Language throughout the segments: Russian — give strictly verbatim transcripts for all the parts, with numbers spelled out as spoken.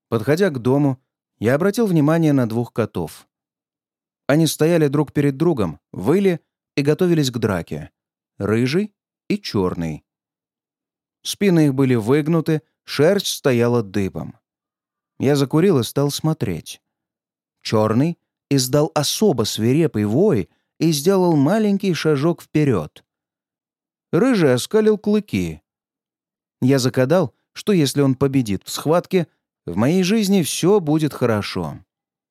Подходя к дому, я обратил внимание на двух котов. Они стояли друг перед другом, выли и готовились к драке. Рыжий и черный. Спины их были выгнуты, шерсть стояла дыбом. Я закурил и стал смотреть. Черный издал особо свирепый вой и сделал маленький шажок вперед. Рыжий оскалил клыки. Я загадал, что если он победит в схватке, в моей жизни все будет хорошо.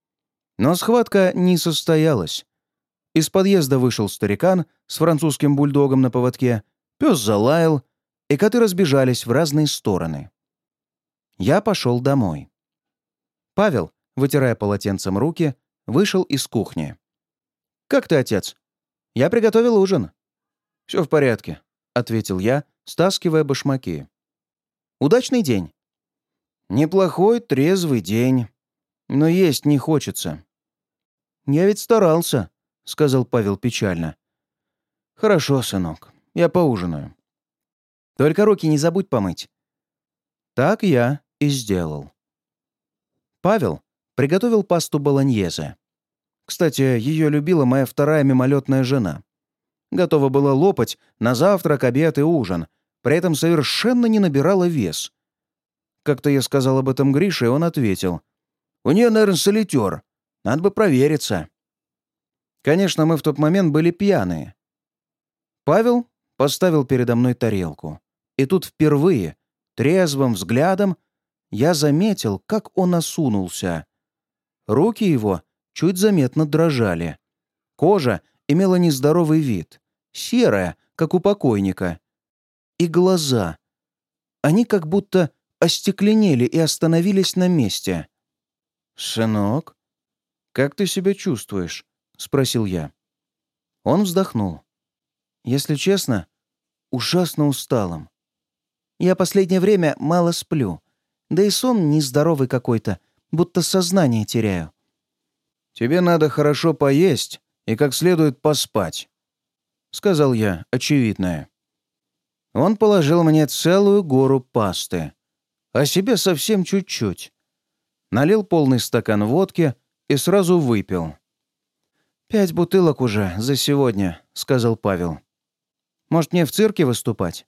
Но схватка не состоялась. Из подъезда вышел старикан с французским бульдогом на поводке, пес залаял, и коты разбежались в разные стороны. Я пошел домой. Павел, вытирая полотенцем руки, вышел из кухни. «Как ты, отец?» «Я приготовил ужин». «Все в порядке», — ответил я, стаскивая башмаки. «Удачный день?» «Неплохой, трезвый день. Но есть не хочется». «Я ведь старался», — сказал Павел печально. «Хорошо, сынок, я поужинаю. Только руки не забудь помыть». Так я и сделал. Павел приготовил пасту болоньезе. Кстати, ее любила моя вторая мимолетная жена. Готова была лопать на завтрак, обед и ужин, при этом совершенно не набирала вес. Как-то я сказал об этом Грише, и он ответил: «У нее, наверное, солитер. Надо бы провериться». Конечно, мы в тот момент были пьяные. Павел поставил передо мной тарелку. И тут впервые, трезвым взглядом, я заметил, как он осунулся. Руки его чуть заметно дрожали. Кожа имела нездоровый вид, серая, как у покойника. И глаза. Они как будто остекленели и остановились на месте. «Сынок, как ты себя чувствуешь?» — спросил я. Он вздохнул. «Если честно, ужасно усталым. Я последнее время мало сплю, да и сон нездоровый какой-то, будто сознание теряю». «Тебе надо хорошо поесть и как следует поспать», — сказал я очевидное. Он положил мне целую гору пасты, а себе совсем чуть-чуть. Налил полный стакан водки и сразу выпил. «Пять бутылок уже за сегодня», — сказал Павел. «Может, мне в цирке выступать?»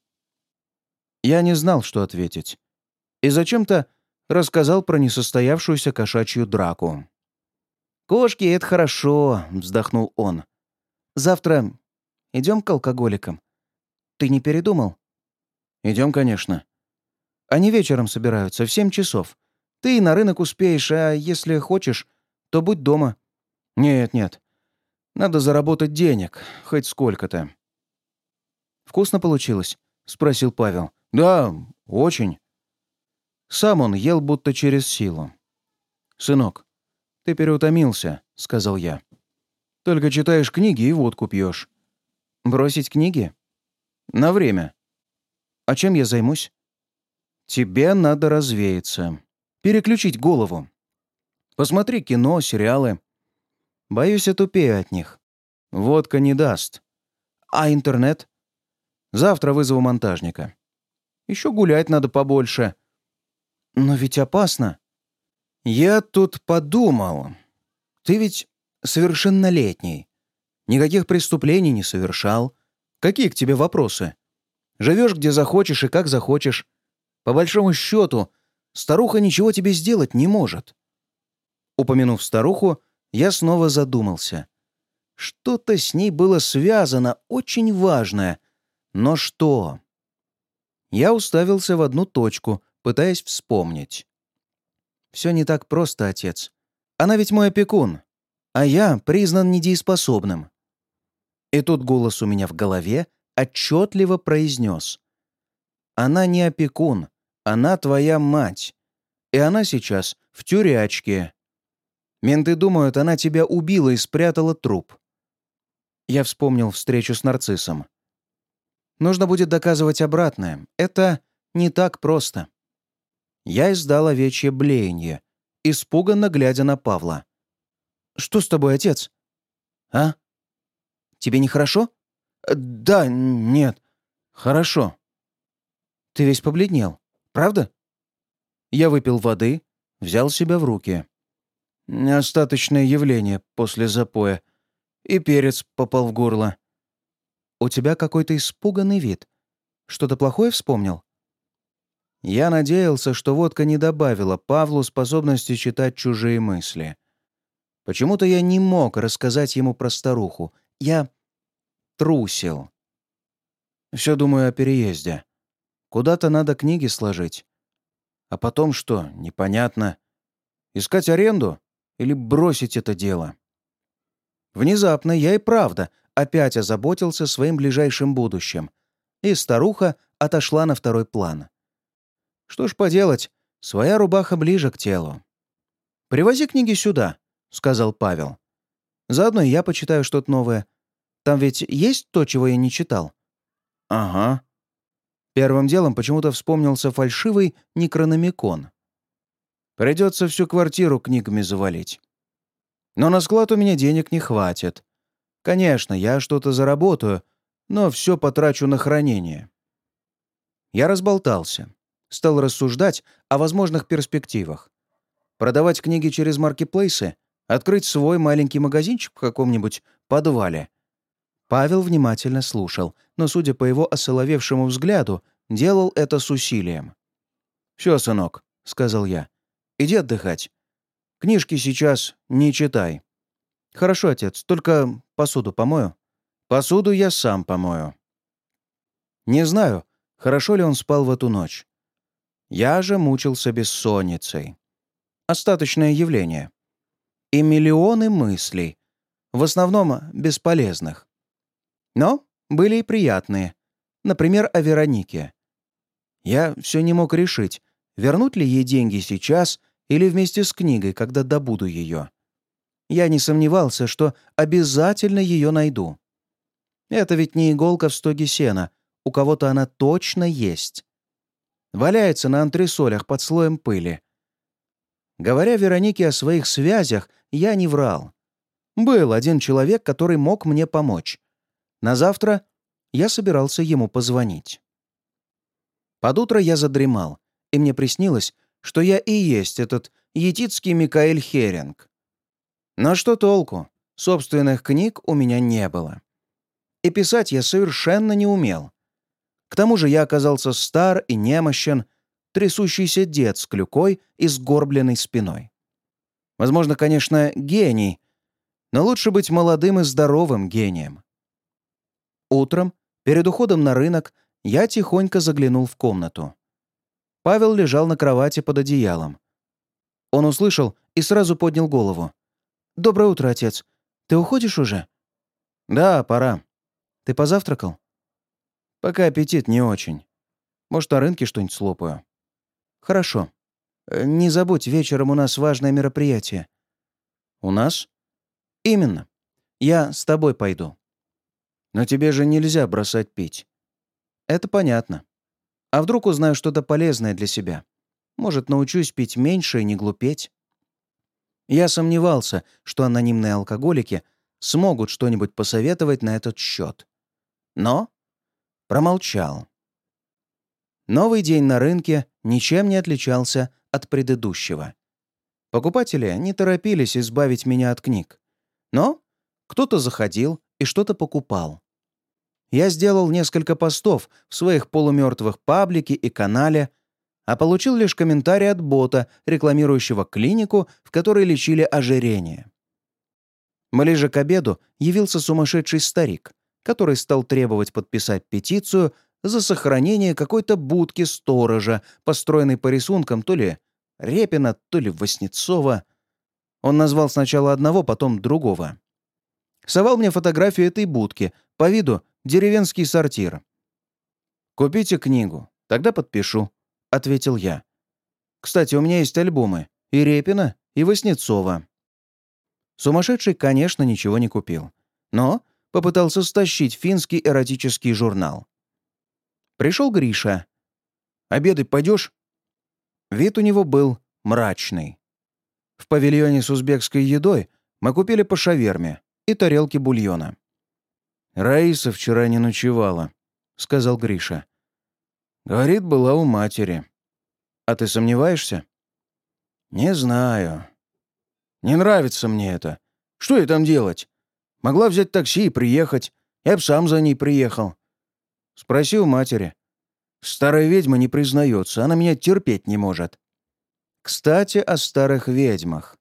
Я не знал, что ответить. И зачем-то рассказал про несостоявшуюся кошачью драку. «Кошки — это хорошо», — вздохнул он. «Завтра идем к алкоголикам. Ты не передумал?» «Идем, конечно. Они вечером собираются, в семь часов. Ты и на рынок успеешь, а если хочешь, то будь дома». «Нет, нет. Надо заработать денег, хоть сколько-то». «Вкусно получилось?» — спросил Павел. «Да, очень». Сам он ел будто через силу. «Сынок, ты переутомился», — сказал я. «Только читаешь книги и водку пьешь». «Бросить книги?» «На время». «А чем я займусь?» «Тебе надо развеяться. Переключить голову. Посмотри кино, сериалы. Боюсь, я тупею от них. Водка не даст. А интернет? Завтра вызову монтажника. Еще гулять надо побольше». «Но ведь опасно». «Я тут подумал. Ты ведь совершеннолетний. Никаких преступлений не совершал. Какие к тебе вопросы? Живешь где захочешь и как захочешь. По большому счету, старуха ничего тебе сделать не может». Упомянув старуху, я снова задумался. Что-то с ней было связано, очень важное. Но что? Я уставился в одну точку, пытаясь вспомнить. «Все не так просто, отец. Она ведь мой опекун, а я признан недееспособным». И тут голос у меня в голове отчетливо произнес: «Она не опекун, она твоя мать, и она сейчас в тюрячке. Менты думают, она тебя убила и спрятала труп». Я вспомнил встречу с нарциссом. Нужно будет доказывать обратное. Это не так просто. Я издал овечье блеяние, испуганно глядя на Павла. «Что с тобой, отец?» «А? Тебе нехорошо?» «Да, нет, хорошо». «Ты весь побледнел, правда?» Я выпил воды, взял себя в руки. Остаточное явление после запоя. И перец попал в горло. У тебя какой-то испуганный вид. Что-то плохое вспомнил? Я надеялся, что водка не добавила Павлу способности читать чужие мысли. Почему-то я не мог рассказать ему про старуху. Я трусил. Все думаю о переезде. Куда-то надо книги сложить. А потом что, непонятно. Искать аренду или бросить это дело? Внезапно я и правда опять озаботился своим ближайшим будущим, и старуха отошла на второй план. Что ж поделать, своя рубаха ближе к телу. «Привози книги сюда», — сказал Павел. «Заодно и я почитаю что-то новое. Там ведь есть то, чего я не читал?» «Ага». Первым делом почему-то вспомнился фальшивый Некрономикон. Придется всю квартиру книгами завалить. Но на склад у меня денег не хватит. Конечно, я что-то заработаю, но все потрачу на хранение. Я разболтался. Стал рассуждать о возможных перспективах. Продавать книги через маркетплейсы? Открыть свой маленький магазинчик в каком-нибудь подвале? Павел внимательно слушал, но, судя по его осоловевшему взгляду, делал это с усилием. «Все, сынок», — сказал я, — «иди отдыхать. Книжки сейчас не читай». «Хорошо, отец, только посуду помою». «Посуду я сам помою». Не знаю, хорошо ли он спал в эту ночь. Я же мучился бессонницей. Остаточное явление. И миллионы мыслей, в основном бесполезных. Но были и приятные. Например, о Веронике. Я все не мог решить, вернуть ли ей деньги сейчас или вместе с книгой, когда добуду ее. Я не сомневался, что обязательно ее найду. Это ведь не иголка в стоге сена, у кого-то она точно есть. Валяется на антресолях под слоем пыли. Говоря Веронике о своих связях, я не врал. Был один человек, который мог мне помочь. На завтра я собирался ему позвонить. Под утро я задремал, и мне приснилось, что я и есть этот етицкий Микаэль Херинг. Но что толку? Собственных книг у меня не было. И писать я совершенно не умел. К тому же я оказался стар и немощен, трясущийся дед с клюкой и сгорбленной спиной. Возможно, конечно, гений, но лучше быть молодым и здоровым гением. Утром, перед уходом на рынок, я тихонько заглянул в комнату. Павел лежал на кровати под одеялом. Он услышал и сразу поднял голову. «Доброе утро, отец. Ты уходишь уже?» «Да, пора. Ты позавтракал?» «Пока аппетит не очень. Может, на рынке что-нибудь слопаю». «Хорошо. Не забудь, вечером у нас важное мероприятие». «У нас?» «Именно. Я с тобой пойду». «Но тебе же нельзя бросать пить». «Это понятно. А вдруг узнаю что-то полезное для себя? Может, научусь пить меньше и не глупеть?» Я сомневался, что анонимные алкоголики смогут что-нибудь посоветовать на этот счет. Но промолчал. Новый день на рынке ничем не отличался от предыдущего. Покупатели не торопились избавить меня от книг. Но кто-то заходил и что-то покупал. Я сделал несколько постов в своих полумертвых паблике и канале, а получил лишь комментарий от бота, рекламирующего клинику, в которой лечили ожирение. Ближе к обеду явился сумасшедший старик, который стал требовать подписать петицию за сохранение какой-то будки сторожа, построенной по рисункам то ли Репина, то ли Васнецова. Он назвал сначала одного, потом другого. Совал мне фотографию этой будки, по виду деревенский сортир. «Купите книгу, тогда подпишу», — ответил я. «Кстати, у меня есть альбомы и Репина, и Васнецова». Сумасшедший, конечно, ничего не купил, но попытался стащить финский эротический журнал. Пришел Гриша. «Обедать пойдешь?» Вид у него был мрачный. В павильоне с узбекской едой мы купили по шаверме и тарелки бульона. «Раиса вчера не ночевала», — сказал Гриша. «Говорит, была у матери. А ты сомневаешься?» «Не знаю. Не нравится мне это. Что ей там делать? Могла взять такси и приехать. Я б сам за ней приехал». Спроси у матери. Старая ведьма не признается, она меня терпеть не может. Кстати, о старых ведьмах.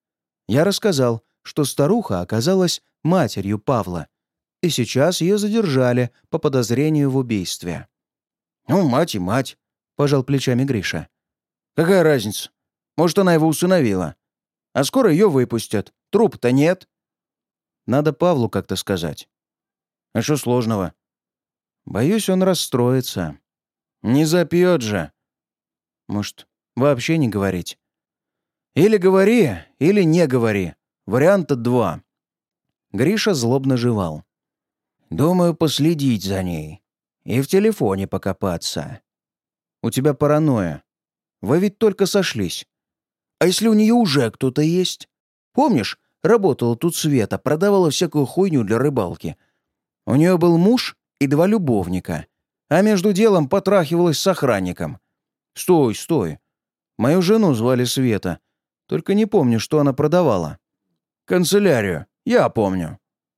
Я рассказал, что старуха оказалась матерью Павла, и сейчас ее задержали по подозрению в убийстве. «Ну, мать и мать», — пожал плечами Гриша. «Какая разница? Может, она его усыновила. А скоро ее выпустят. Труп-то нет». Надо Павлу как-то сказать. А что сложного? Боюсь, он расстроится. Не запьет же. Может, вообще не говорить? Или говори, или не говори. Варианта два. Гриша злобно жевал. Думаю, последить за ней. И в телефоне покопаться. У тебя паранойя. Вы ведь только сошлись. А если у нее уже кто-то есть? Помнишь, работала тут Света, продавала всякую хуйню для рыбалки. У нее был муж и два любовника, а между делом потрахивалась с охранником. Стой, стой. Мою жену звали Света, только не помню, что она продавала. Канцелярию, я помню.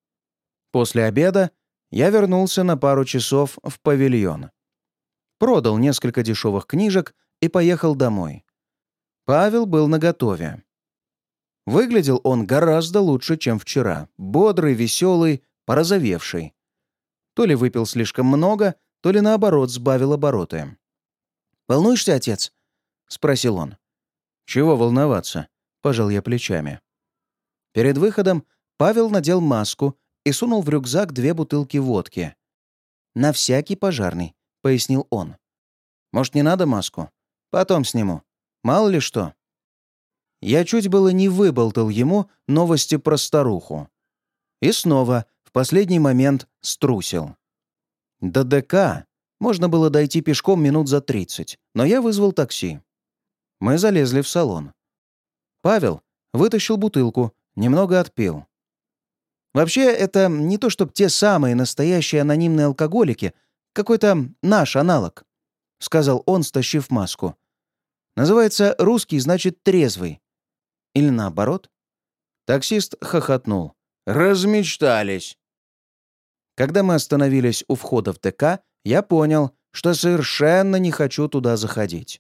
После обеда я вернулся на пару часов в павильон. Продал несколько дешевых книжек и поехал домой. Павел был наготове. Выглядел он гораздо лучше, чем вчера. Бодрый, веселый, порозовевший. То ли выпил слишком много, то ли наоборот сбавил обороты. «Волнуешься, отец?» — спросил он. «Чего волноваться?» — пожал я плечами. Перед выходом Павел надел маску и сунул в рюкзак две бутылки водки. «На всякий пожарный», — пояснил он. «Может, не надо маску? Потом сниму. Мало ли что». Я чуть было не выболтал ему новости про старуху. И снова в последний момент струсил. До ДК можно было дойти пешком минут за тридцать, но я вызвал такси. Мы залезли в салон. Павел вытащил бутылку, немного отпил. Вообще, это не то чтоб те самые настоящие анонимные алкоголики, какой-то наш аналог, — сказал он, стащив маску. Называется «русский, значит, трезвый». Или наоборот? Таксист хохотнул. «Размечтались!» Когда мы остановились у входа в ДК, я понял, что совершенно не хочу туда заходить.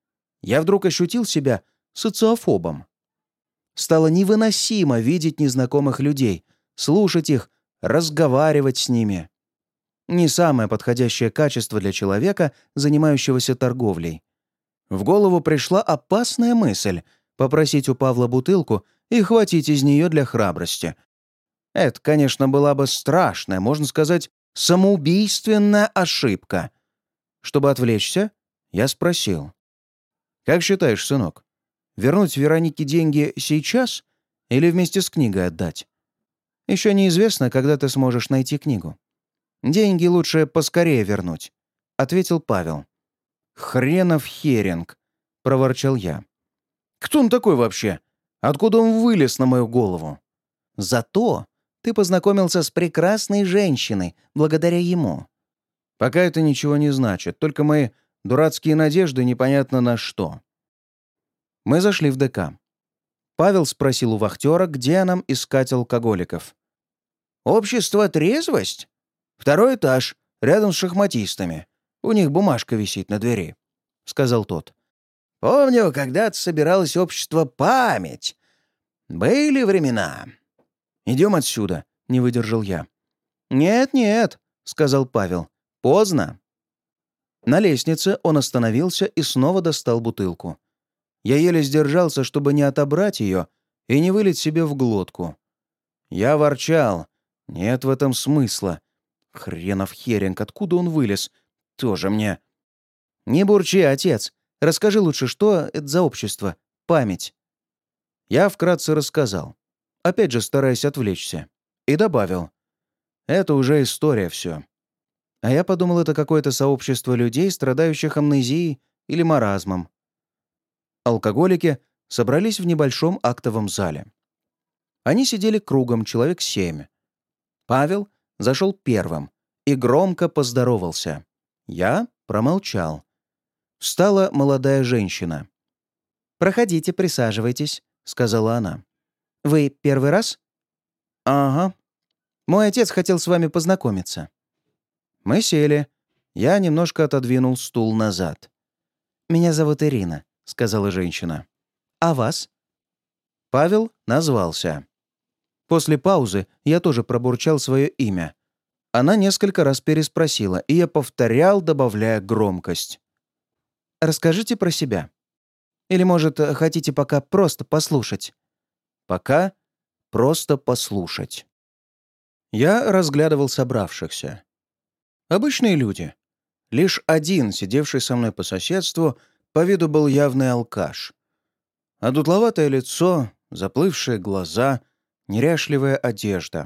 Я вдруг ощутил себя социофобом. Стало невыносимо видеть незнакомых людей, слушать их, разговаривать с ними. Не самое подходящее качество для человека, занимающегося торговлей. В голову пришла опасная мысль попросить у Павла бутылку и хватить из нее для храбрости. Это, конечно, была бы страшная, можно сказать, самоубийственная ошибка. Чтобы отвлечься, я спросил. «Как считаешь, сынок, вернуть Веронике деньги сейчас или вместе с книгой отдать? Еще неизвестно, когда ты сможешь найти книгу. Деньги лучше поскорее вернуть», — ответил Павел. «Хренов херинг», — проворчал я. «Кто он такой вообще? Откуда он вылез на мою голову?» «Зато ты познакомился с прекрасной женщиной благодаря ему». «Пока это ничего не значит, только мои дурацкие надежды непонятно на что». Мы зашли в ДК. Павел спросил у вахтера, где нам искать алкоголиков. «Общество «Трезвость»? Второй этаж, рядом с шахматистами. У них бумажка висит на двери», — сказал тот. «Помню, когда-то собиралось общество «Память». Были времена». «Идем отсюда», — не выдержал я. «Нет-нет», — сказал Павел. «Поздно». На лестнице он остановился и снова достал бутылку. Я еле сдержался, чтобы не отобрать ее и не вылить себе в глотку. Я ворчал. Нет в этом смысла. Хренов херинг, откуда он вылез? Тоже мне. «Не бурчи, отец. Расскажи лучше, что это за общество? Память». Я вкратце рассказал, опять же стараясь отвлечься, и добавил. «Это уже история все». А я подумал, это какое-то сообщество людей, страдающих амнезией или маразмом. Алкоголики собрались в небольшом актовом зале. Они сидели кругом, человек семь. Павел зашел первым и громко поздоровался. Я промолчал. Встала молодая женщина. «Проходите, присаживайтесь», — сказала она. «Вы первый раз?» «Ага. Мой отец хотел с вами познакомиться». Мы сели. Я немножко отодвинул стул назад. «Меня зовут Ирина», — сказала женщина. «А вас?» Павел назвался. После паузы я тоже пробурчал свое имя. Она несколько раз переспросила, и я повторял, добавляя громкость. «Расскажите про себя. Или, может, хотите пока просто послушать?» «Пока просто послушать». Я разглядывал собравшихся. Обычные люди. Лишь один, сидевший со мной по соседству, по виду был явный алкаш. А дутловатое лицо, заплывшие глаза, неряшливая одежда.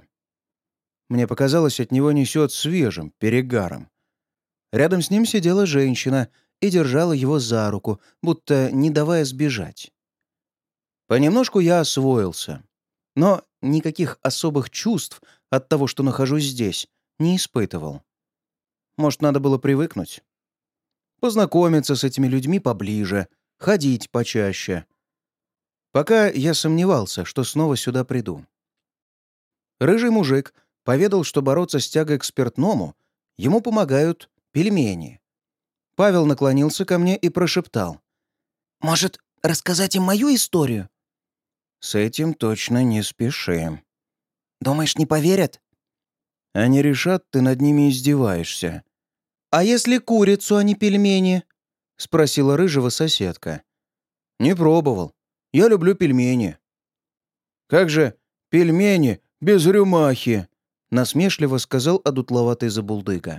Мне показалось, от него несет свежим перегаром. Рядом с ним сидела женщина и держала его за руку, будто не давая сбежать. Понемножку я освоился, но никаких особых чувств от того, что нахожусь здесь, не испытывал. Может, надо было привыкнуть? Познакомиться с этими людьми поближе, ходить почаще. Пока я сомневался, что снова сюда приду. Рыжий мужик поведал, что бороться с тягой к спиртному ему помогают пельмени. Павел наклонился ко мне и прошептал. «Может, рассказать им мою историю?» «С этим точно не спеши». «Думаешь, не поверят?» «Они решат, ты над ними издеваешься». «А если курицу, а не пельмени?» — спросила рыжего соседка. «Не пробовал. Я люблю пельмени». «Как же пельмени без рюмахи?» — насмешливо сказал одутловатый забулдыга.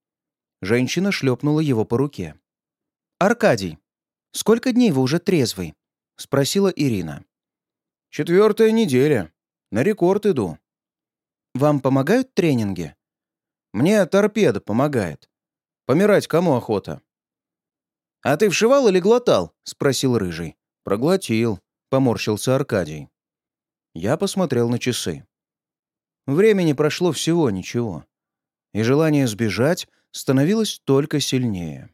Женщина шлепнула его по руке. «Аркадий, сколько дней вы уже трезвый?» — спросила Ирина. «Четвертая неделя. На рекорд иду». «Вам помогают тренинги?» «Мне торпеда помогает. Помирать кому охота?» «А ты вшивал или глотал?» — спросил Рыжий. «Проглотил», — поморщился Аркадий. Я посмотрел на часы. Времени прошло всего ничего, и желание сбежать становилось только сильнее.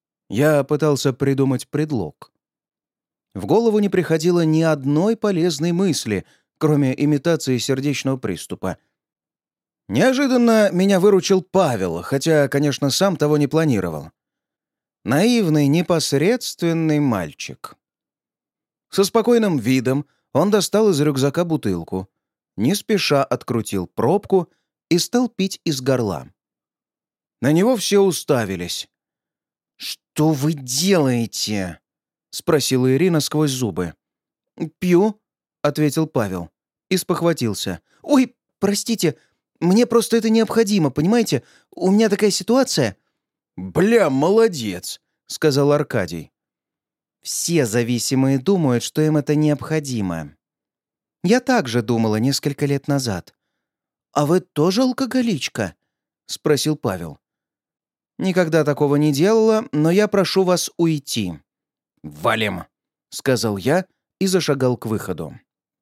Я пытался придумать предлог. В голову не приходило ни одной полезной мысли, кроме имитации сердечного приступа. Неожиданно меня выручил Павел, хотя, конечно, сам того не планировал. Наивный, непосредственный мальчик. Со спокойным видом он достал из рюкзака бутылку, не спеша открутил пробку и стал пить из горла. На него все уставились. «Что вы делаете?» — спросила Ирина сквозь зубы. «Пью», — ответил Павел и спохватился. «Ой, простите, мне просто это необходимо, понимаете? У меня такая ситуация». «Бля, молодец», — сказал Аркадий. «Все зависимые думают, что им это необходимо. Я так же думала несколько лет назад». «А вы тоже алкоголичка?» — спросил Павел. «Никогда такого не делала, но я прошу вас уйти». «Валим», — сказал я и зашагал к выходу.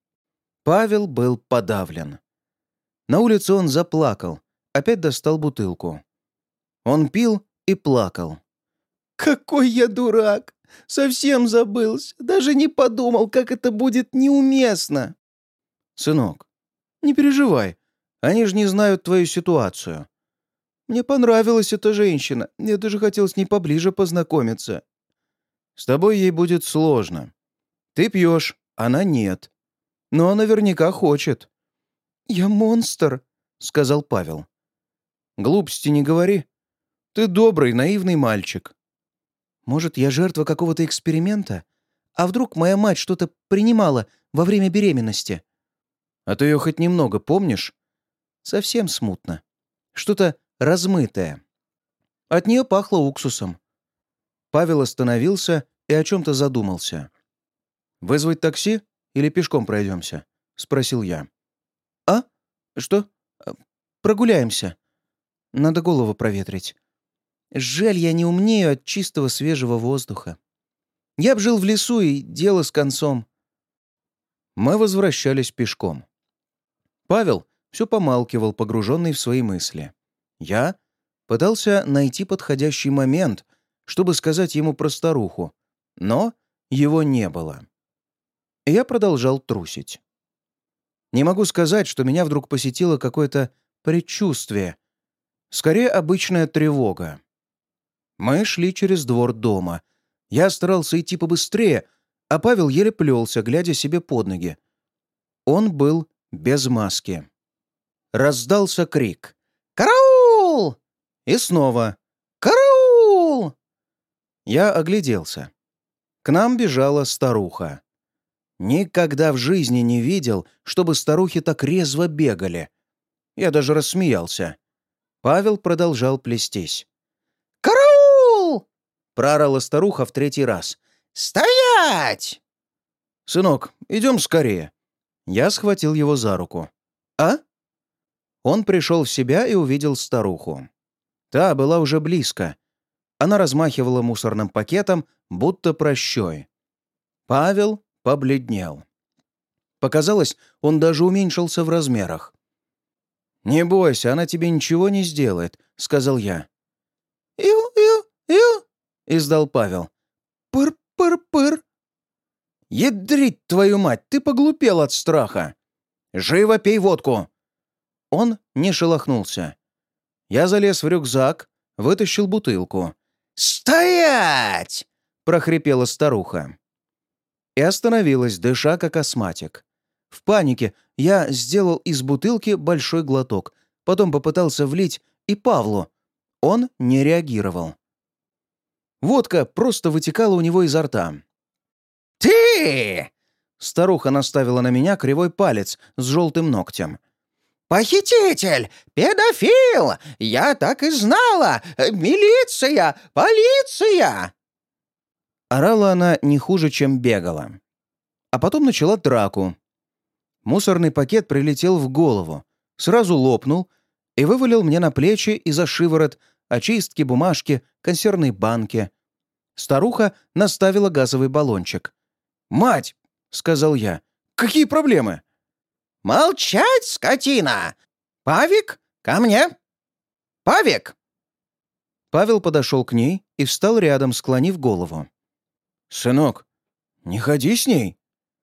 Павел был подавлен. На улице он заплакал, опять достал бутылку. Он пил и плакал. «Какой я дурак! Совсем забылся, даже не подумал, как это будет неуместно!» «Сынок, не переживай, они же не знают твою ситуацию. Мне понравилась эта женщина, мне даже хотел с ней поближе познакомиться. С тобой ей будет сложно. Ты пьешь, она нет. Но наверняка хочет». «Я монстр», — сказал Павел. «Глупости не говори. Ты добрый, наивный мальчик». «Может, я жертва какого-то эксперимента? А вдруг моя мать что-то принимала во время беременности?» «А ты ее хоть немного помнишь?» «Совсем смутно. Что-то размытое. От нее пахло уксусом». Павел остановился и о чем-то задумался. «Вызвать такси или пешком пройдемся?» — спросил я. «А? Что? Прогуляемся. Надо голову проветрить. Жаль, я не умнею от чистого свежего воздуха. Я б жил в лесу, и дело с концом». Мы возвращались пешком. Павел все помалкивал, погруженный в свои мысли. Я пытался найти подходящий момент, чтобы сказать ему про старуху, но его не было. И я продолжал трусить. Не могу сказать, что меня вдруг посетило какое-то предчувствие. Скорее, обычная тревога. Мы шли через двор дома. Я старался идти побыстрее, а Павел еле плелся, глядя себе под ноги. Он был без маски. Раздался крик: «Караул!» И снова: «Караул!» Я огляделся. К нам бежала старуха. Никогда в жизни не видел, чтобы старухи так резво бегали. Я даже рассмеялся. Павел продолжал плестись. «Караул!» — проорала старуха в третий раз. «Стоять!» «Сынок, идем скорее». Я схватил его за руку. «А?» Он пришел в себя и увидел старуху. Та была уже близко. Она размахивала мусорным пакетом, будто прощой. Павел побледнел. Показалось, он даже уменьшился в размерах. «Не бойся, она тебе ничего не сделает», — сказал я. «Ю-ю-ю», — издал Павел. «Пыр-пыр-пыр». «Ядрить твою мать, ты поглупел от страха! Живо пей водку!» Он не шелохнулся. Я залез в рюкзак, вытащил бутылку. «Стоять!» — прохрипела старуха. И остановилась, дыша как астматик. В панике я сделал из бутылки большой глоток, потом попытался влить и Павлу. Он не реагировал. Водка просто вытекала у него изо рта. «Ты!» — старуха наставила на меня кривой палец с желтым ногтем. «Похититель! Педофил! Я так и знала! Милиция! Полиция!» Орала она не хуже, чем бегала. А потом начала драку. Мусорный пакет прилетел в голову, сразу лопнул и вывалил мне на плечи и за шиворот очистки, бумажки, консервные банки. Старуха наставила газовый баллончик. «Мать!» — сказал я. «Какие проблемы?» «Молчать, скотина! Павик, ко мне! Павик!» Павел подошел к ней и встал рядом, склонив голову. «Сынок, не ходи с ней».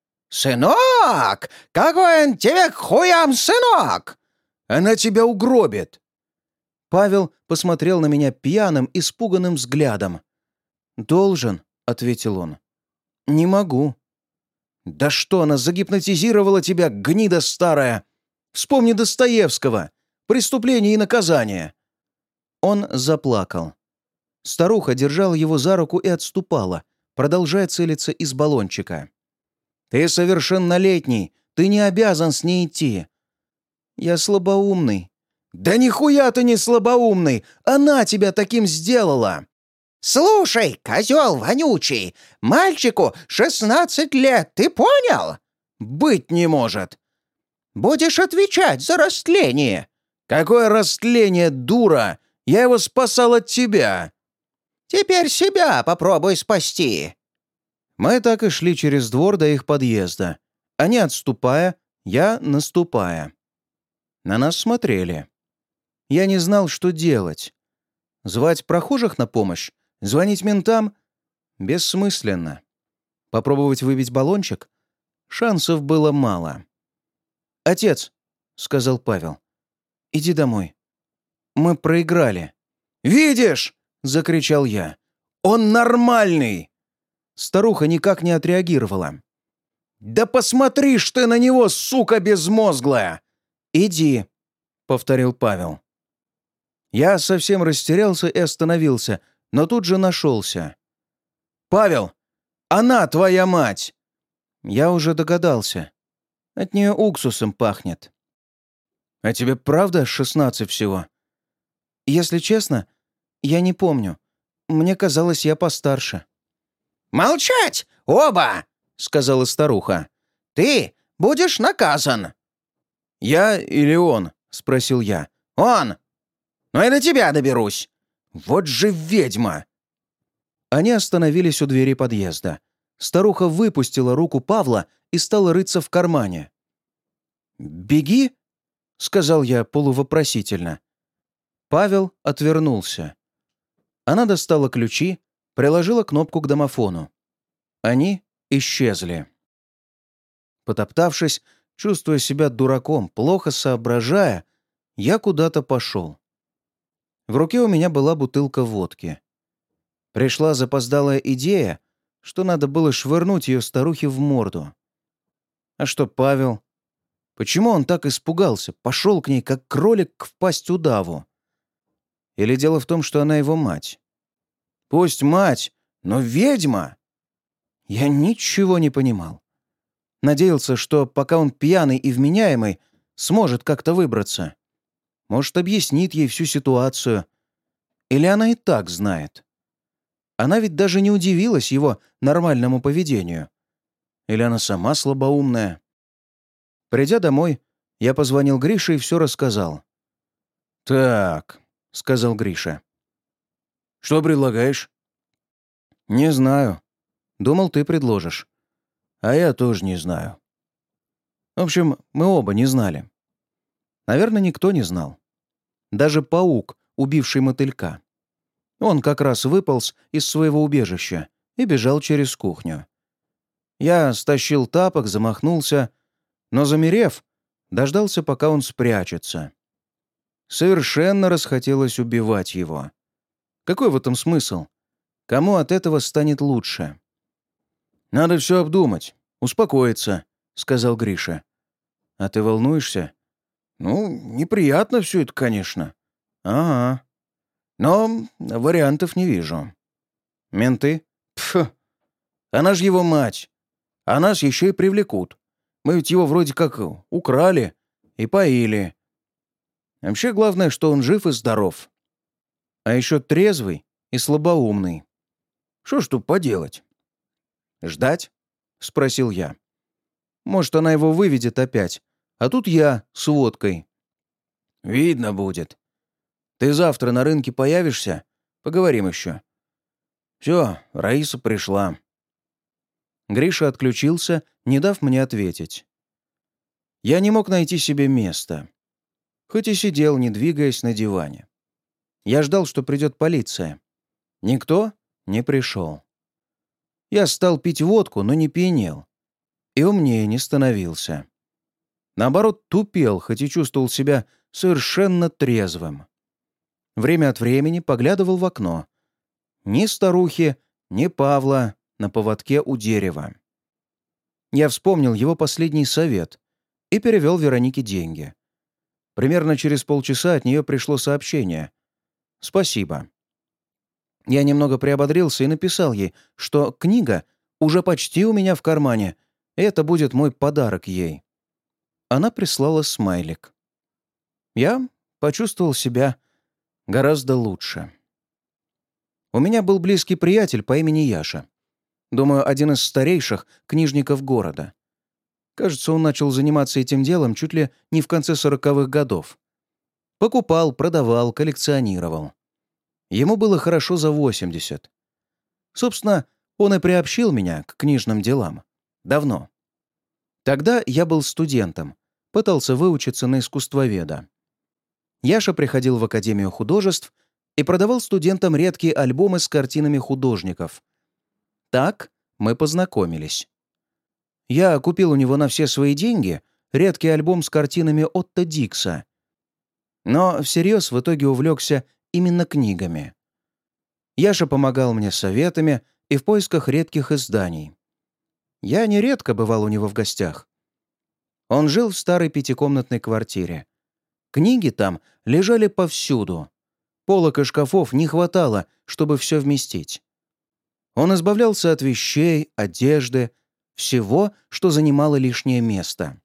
«Сынок! Какой он тебе к хуям сынок? Она тебя угробит!» Павел посмотрел на меня пьяным, испуганным взглядом. «Должен», — ответил он. «Не могу». «Да что, она загипнотизировала тебя, гнида старая! Вспомни Достоевского! Преступление и наказание!» Он заплакал. Старуха держала его за руку и отступала, продолжая целиться из баллончика. «Ты совершеннолетний, ты не обязан с ней идти». «Я слабоумный». «Да нихуя ты не слабоумный! Она тебя таким сделала!» «Слушай, козел вонючий, мальчику шестнадцать лет, ты понял?» «Быть не может!» «Будешь отвечать за растление!» «Какое растление, дура! Я его спасал от тебя!» «Теперь себя попробуй спасти!» Мы так и шли через двор до их подъезда. Они отступая, я наступая. На нас смотрели. Я не знал, что делать. Звать прохожих на помощь? Звонить ментам? Бессмысленно. Попробовать выбить баллончик? Шансов было мало. «Отец», — сказал Павел, — «иди домой. Мы проиграли». «Видишь?» — закричал я. «Он нормальный!» Старуха никак не отреагировала. «Да посмотри ж ты на него, сука безмозглая!» «Иди», — повторил Павел. Я совсем растерялся и остановился, но тут же нашелся. «Павел, она твоя мать!» Я уже догадался. От нее уксусом пахнет. «А тебе правда шестнадцать всего?» «Если честно, я не помню. Мне казалось, я постарше». «Молчать, оба!» — сказала старуха. «Ты будешь наказан». «Я или он?» — спросил я. «Он! Но я до тебя доберусь! Вот же ведьма!» Они остановились у двери подъезда. Старуха выпустила руку Павла и стала рыться в кармане. «Беги!» — сказал я полувопросительно. Павел отвернулся. Она достала ключи, приложила кнопку к домофону. Они исчезли. Потоптавшись, чувствуя себя дураком, плохо соображая, я куда-то пошел. В руке у меня была бутылка водки. Пришла запоздалая идея, что надо было швырнуть ее старухе в морду. А что Павел? Почему он так испугался, пошел к ней, как кролик в пасть удаву? Или дело в том, что она его мать? Пусть мать, но ведьма! Я ничего не понимал. Надеялся, что пока он пьяный и вменяемый, сможет как-то выбраться. Может, объяснит ей всю ситуацию. Или она и так знает. Она ведь даже не удивилась его нормальному поведению. Или она сама слабоумная. Придя домой, я позвонил Грише и все рассказал. «Так», — сказал Гриша. «Что предлагаешь?» «Не знаю. Думал, ты предложишь. А я тоже не знаю». В общем, мы оба не знали. Наверное, никто не знал. Даже паук, убивший мотылька. Он как раз выполз из своего убежища и бежал через кухню. Я стащил тапок, замахнулся, но, замерев, дождался, пока он спрячется. Совершенно расхотелось убивать его. Какой в этом смысл? Кому от этого станет лучше? «Надо все обдумать, успокоиться», — сказал Гриша. «А ты волнуешься?» «Ну, неприятно все это, конечно». «Ага. Но вариантов не вижу». «Менты?» «Пф! Она же его мать. А нас еще и привлекут. Мы ведь его вроде как украли и поили. Вообще главное, что он жив и здоров. А еще трезвый и слабоумный. Что ж тут поделать?» «Ждать?» — спросил я. «Может, она его выведет опять, а тут я с водкой». «Видно будет. Ты завтра на рынке появишься? Поговорим еще». «Все, Раиса пришла». Гриша отключился, не дав мне ответить. Я не мог найти себе места. Хоть и сидел, не двигаясь на диване. Я ждал, что придет полиция. Никто не пришел. Я стал пить водку, но не пьянел. И умнее не становился. Наоборот, тупел, хоть и чувствовал себя совершенно трезвым. Время от времени поглядывал в окно. Ни старухи, ни Павла на поводке у дерева. Я вспомнил его последний совет и перевел Веронике деньги. Примерно через полчаса от нее пришло сообщение. «Спасибо». Я немного приободрился и написал ей, что книга уже почти у меня в кармане, и это будет мой подарок ей. Она прислала смайлик. Я почувствовал себя гораздо лучше. У меня был близкий приятель по имени Яша. Думаю, один из старейших книжников города. Кажется, он начал заниматься этим делом чуть ли не в конце сороковых годов. Покупал, продавал, коллекционировал. Ему было хорошо за восемьдесят. Собственно, он и приобщил меня к книжным делам. Давно. Тогда я был студентом, пытался выучиться на искусствоведа. Яша приходил в Академию художеств и продавал студентам редкие альбомы с картинами художников. Так мы познакомились. Я купил у него на все свои деньги редкий альбом с картинами Отто Дикса. Но всерьез в итоге увлекся именно книгами. Яша помогал мне советами и в поисках редких изданий. Я нередко бывал у него в гостях. Он жил в старой пятикомнатной квартире. Книги там лежали повсюду. Полок и шкафов не хватало, чтобы все вместить. Он избавлялся от вещей, одежды, всего, что занимало лишнее место.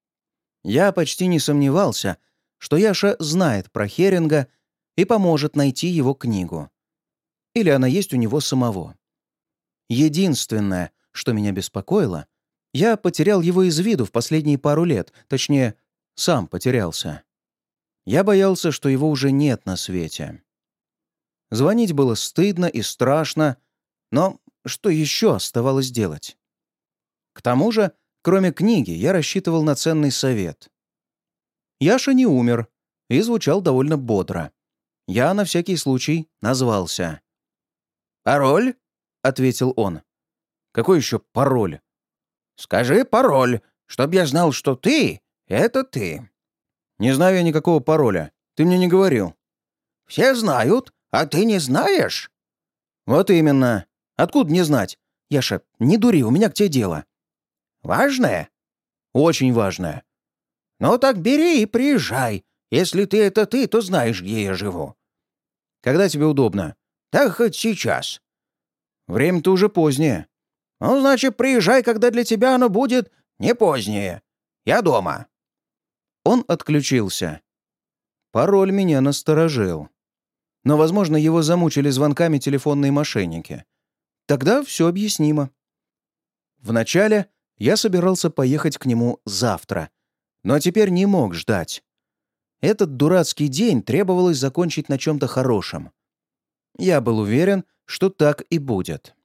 Я почти не сомневался, что Яша знает про Херинга и поможет найти его книгу. Или она есть у него самого. Единственное, что меня беспокоило, я потерял его из виду в последние пару лет, точнее, сам потерялся. Я боялся, что его уже нет на свете. Звонить было стыдно и страшно, но что еще оставалось делать? К тому же, кроме книги, я рассчитывал на ценный совет. Яша не умер и звучал довольно бодро. Я на всякий случай назвался. «Пароль?» — ответил он. Какой еще пароль? Скажи пароль, чтоб я знал, что ты — это ты. Не знаю я никакого пароля. Ты мне не говорил. Все знают, а ты не знаешь? Вот именно. Откуда не знать? Яша, не дури, у меня к тебе дело. Важное? Очень важное. Ну так бери и приезжай. Если ты — это ты, то знаешь, где я живу. Когда тебе удобно? Да хоть сейчас. Время-то уже позднее. Ну, значит, приезжай, когда для тебя оно будет не позднее. Я дома. Он отключился. Пароль меня насторожил. Но, возможно, его замучили звонками телефонные мошенники. Тогда все объяснимо. Вначале я собирался поехать к нему завтра, но теперь не мог ждать. Этот дурацкий день требовалось закончить на чем-то хорошем. Я был уверен, что так и будет.